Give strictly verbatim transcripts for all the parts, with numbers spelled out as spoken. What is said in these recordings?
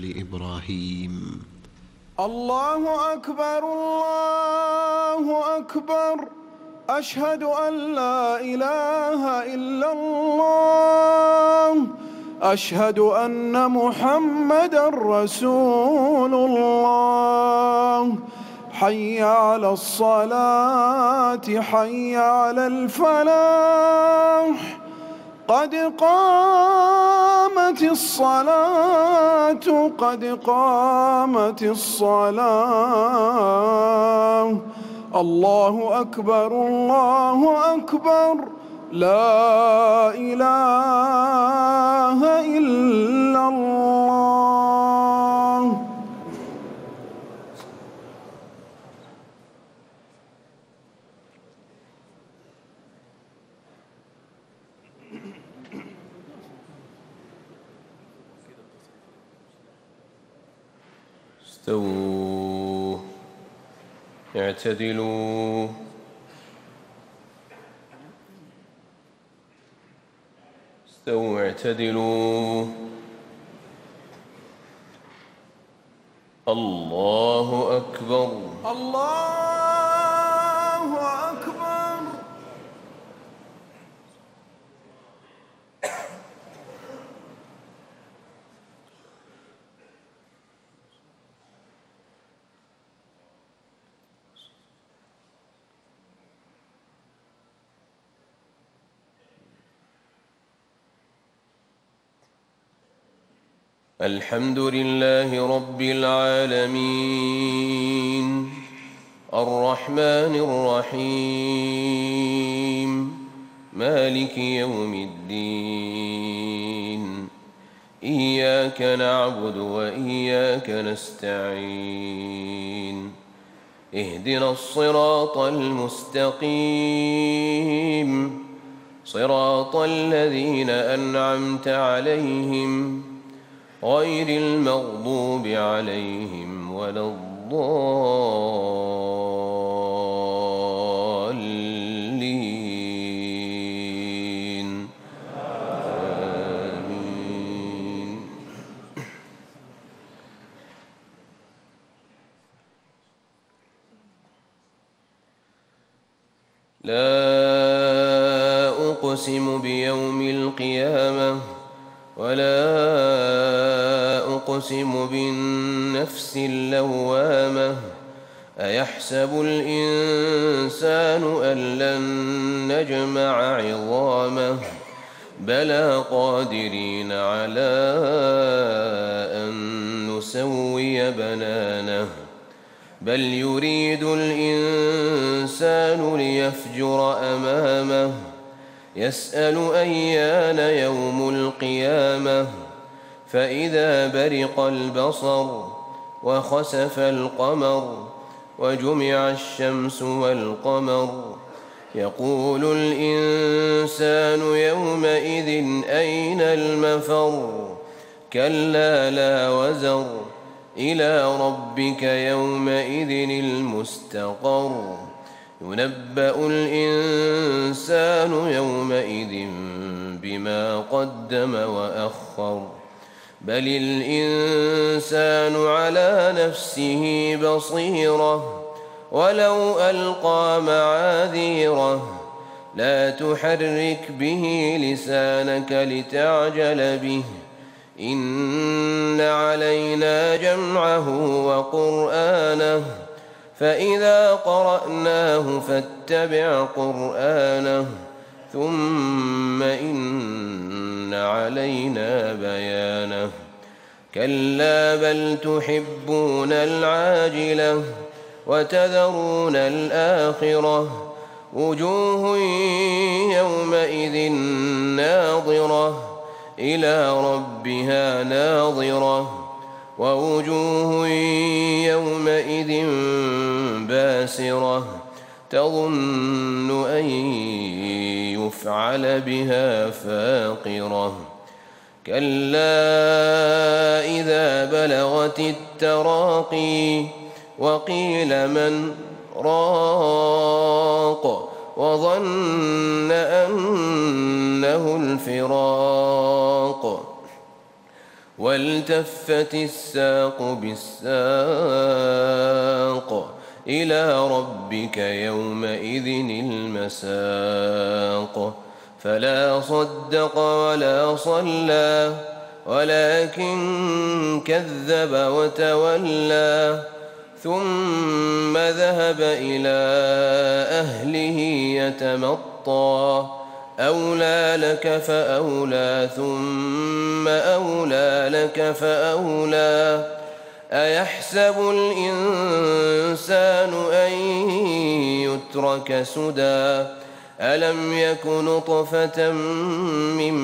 آل إبراهيم. الله أكبر الله أكبر، أشهد أن لا إله إلا الله، أشهد أن محمدًا رسول الله. حي على الصلاة حي على الفلاح، قد قامت الصلاة قد قامت الصلاة. الله أكبر الله أكبر، لا إله إلا الله. استووا، اعتدلوا، استووا اعتدلوا. الله أكبر الله أكبر. الحمد لله رب العالمين، الرحمن الرحيم، مالك يوم الدين. إياك نعبد وإياك نستعين، اهدنا الصراط المستقيم، صراط الذين أنعمت عليهم غير المغضوب عليهم ولا الضالين. آمين. لا أقسم بيوم القيامة ولا أقسم بالنفس اللوامة. أيحسب الإنسان أن لن نجمع عظامه؟ بلى قادرين على أن نسوي بنانه. بل يريد الإنسان ليفجر أمامه، يسأل أيان يوم القيامة. فإذا برق البصر وخسف القمر وجمع الشمس والقمر، يقول الإنسان يومئذ أين المفر؟ كلا لا وزر، إلى ربك يومئذ المستقر. ينبأ الإنسان يومئذ بما قدم وأخر. بل الإنسان على نفسه بصيرة، ولو ألقى معاذيره. لا تحرك به لسانك لتعجل به، إن علينا جمعه وقرآنه، فإذا قرأناه فاتبع قرآنه، ثم إن علينا بيانه. كلا بل تحبون العاجلة وتذرون الآخرة. وجوه يومئذ ناظرة، إلى ربها ناظرة. ووجوه يومئذ باسرة، تظن أن يفعل بها فاقرة. كلا إذا بلغت التراقي وقيل من راق، وظن أنه الفراق. والتفت الساق بالساق إلى ربك يومئذ المساق فلا صدق ولا صلى ولكن كذب وتولى ثم ذهب إلى أهله يتمطى أولى لك فأولى ثم أولى لك فأولى أيحسب الإنسان أن يترك سدى ألم يك نطفة من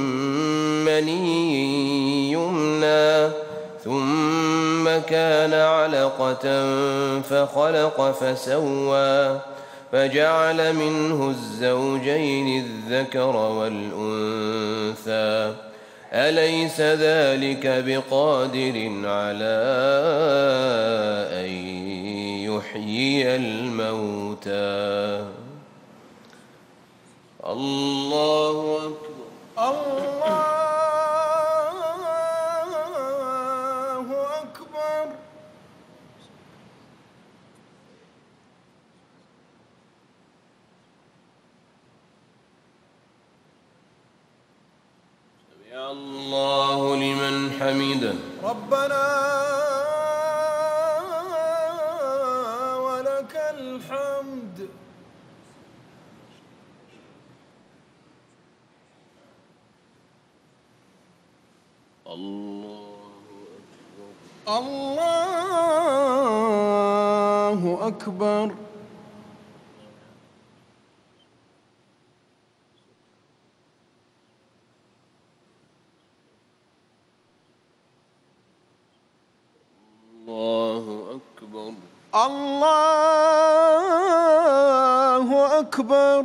مني يمنى ثم كان علقة فخلق فسوى فجعل منه الزوجين الذكر والأنثى أليس ذلك بقادر على أن يحيي الموتى الله أكبر الله أكبر. سمع الله لمن حمده ربنا ولك الحمد. الله أكبر. الله أكبر. الله أكبر.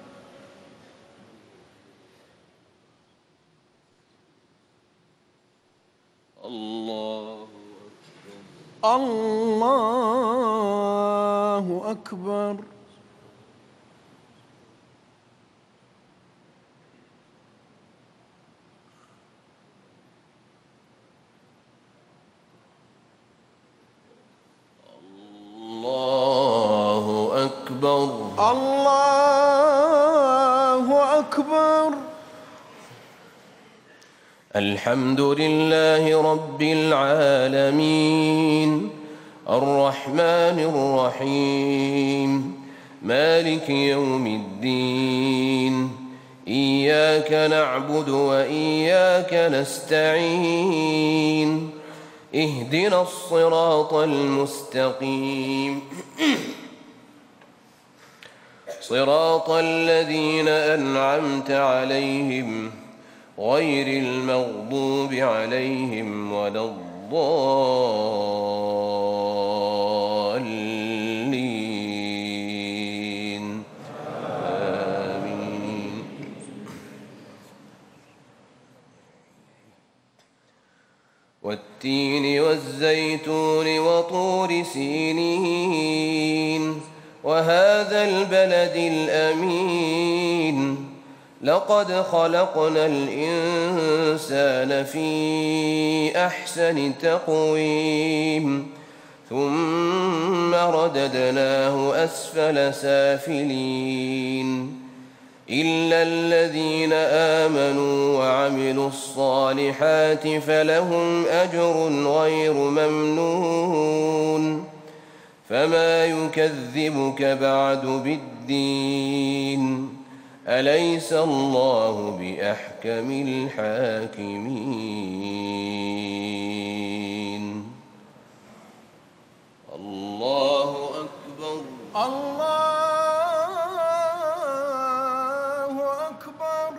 الله الله أكبر. الله أكبر. الله أكبر. الحمد لله رب العالمين الرحمن الرحيم مالك يوم الدين إياك نعبد وإياك نستعين اهدنا الصراط المستقيم صراط الذين أنعمت عليهم غير المغضوب عليهم ولا الضالين آمين. والتين والزيتون وطور سينين وهذا البلد الأمين لقد خلقنا الإنسان في أحسن تقويم ثم رددناه أسفل سافلين إلا الذين آمنوا وعملوا الصالحات فلهم أجر غير ممنون فما يكذبك بعد بالدين أليس الله بأحكم الحاكمين الله أكبر. الله أكبر.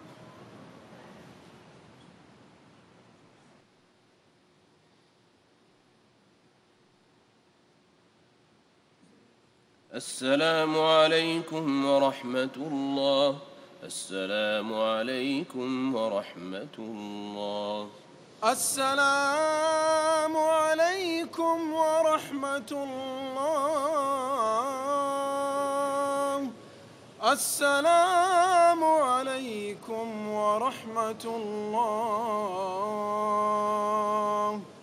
السلام عليكم ورحمة الله. السلام عليكم ورحمة الله. السلام عليكم ورحمة الله. السلام عليكم ورحمة الله.